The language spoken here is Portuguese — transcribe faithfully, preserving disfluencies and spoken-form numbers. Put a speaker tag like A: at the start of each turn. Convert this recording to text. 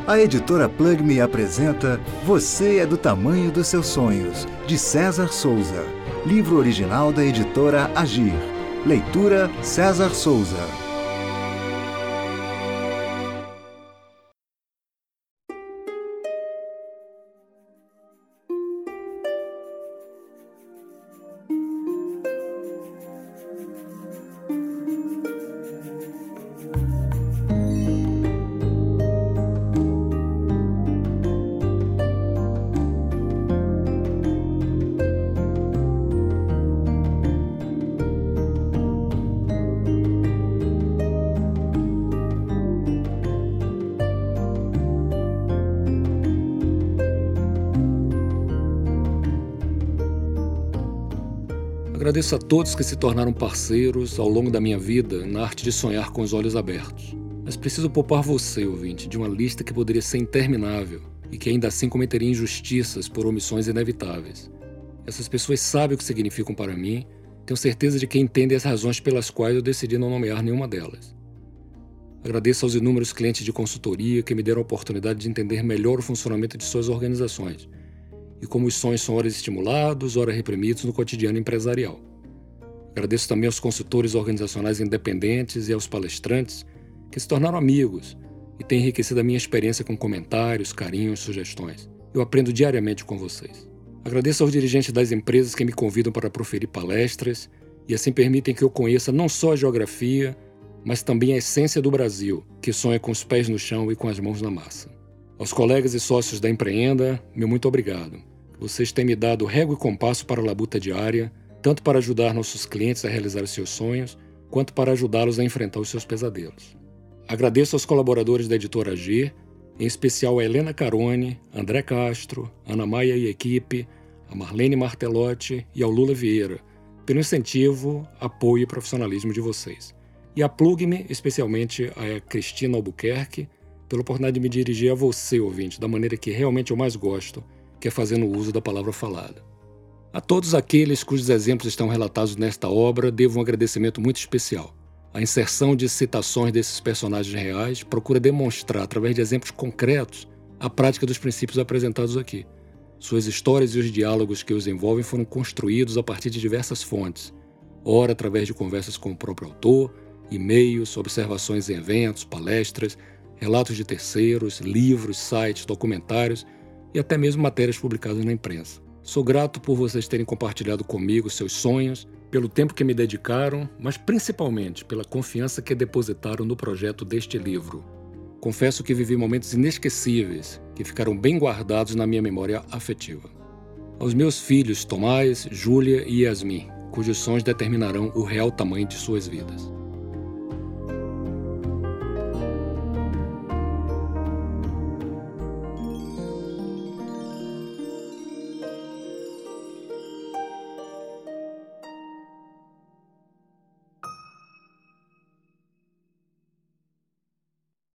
A: A editora Plug-me apresenta Você é do Tamanho dos Seus Sonhos, de César Souza. Livro original da editora Agir. Leitura César Souza.
B: Agradeço a todos que se tornaram parceiros ao longo da minha vida na arte de sonhar com os olhos abertos. Mas preciso poupar você, ouvinte, de uma lista que poderia ser interminável e que ainda assim cometeria injustiças por omissões inevitáveis. Essas pessoas sabem o que significam para mim, tenho certeza de que entendem as razões pelas quais eu decidi não nomear nenhuma delas. Agradeço aos inúmeros clientes de consultoria que me deram a oportunidade de entender melhor o funcionamento de suas organizações e como os sonhos são ora estimulados, ora reprimidos no cotidiano empresarial. Agradeço também aos consultores organizacionais independentes e aos palestrantes que se tornaram amigos e têm enriquecido a minha experiência com comentários, carinhos, sugestões. Eu aprendo diariamente com vocês. Agradeço aos dirigentes das empresas que me convidam para proferir palestras e assim permitem que eu conheça não só a geografia, mas também a essência do Brasil, que sonha com os pés no chão e com as mãos na massa. Aos colegas e sócios da Empreenda, meu muito obrigado. Vocês têm me dado régua e compasso para a labuta diária, tanto para ajudar nossos clientes a realizar os seus sonhos, quanto para ajudá-los a enfrentar os seus pesadelos. Agradeço aos colaboradores da editora Agir, em especial a Helena Carone, André Castro, Ana Maia e equipe, a Marlene Martelotti e ao Lula Vieira, pelo incentivo, apoio e profissionalismo de vocês. E a Plug-me, especialmente a Cristina Albuquerque, pela oportunidade de me dirigir a você, ouvinte, da maneira que realmente eu mais gosto, que é fazendo uso da palavra falada. A todos aqueles cujos exemplos estão relatados nesta obra, devo um agradecimento muito especial. A inserção de citações desses personagens reais procura demonstrar, através de exemplos concretos, a prática dos princípios apresentados aqui. Suas histórias e os diálogos que os envolvem foram construídos a partir de diversas fontes, ora através de conversas com o próprio autor, e-mails, observações em eventos, palestras, relatos de terceiros, livros, sites, documentários e até mesmo matérias publicadas na imprensa. Sou grato por vocês terem compartilhado comigo seus sonhos, pelo tempo que me dedicaram, mas principalmente pela confiança que depositaram no projeto deste livro. Confesso que vivi momentos inesquecíveis, que ficaram bem guardados na minha memória afetiva. Aos meus filhos Tomás, Júlia e Yasmin, cujos sonhos determinarão o real tamanho de suas vidas.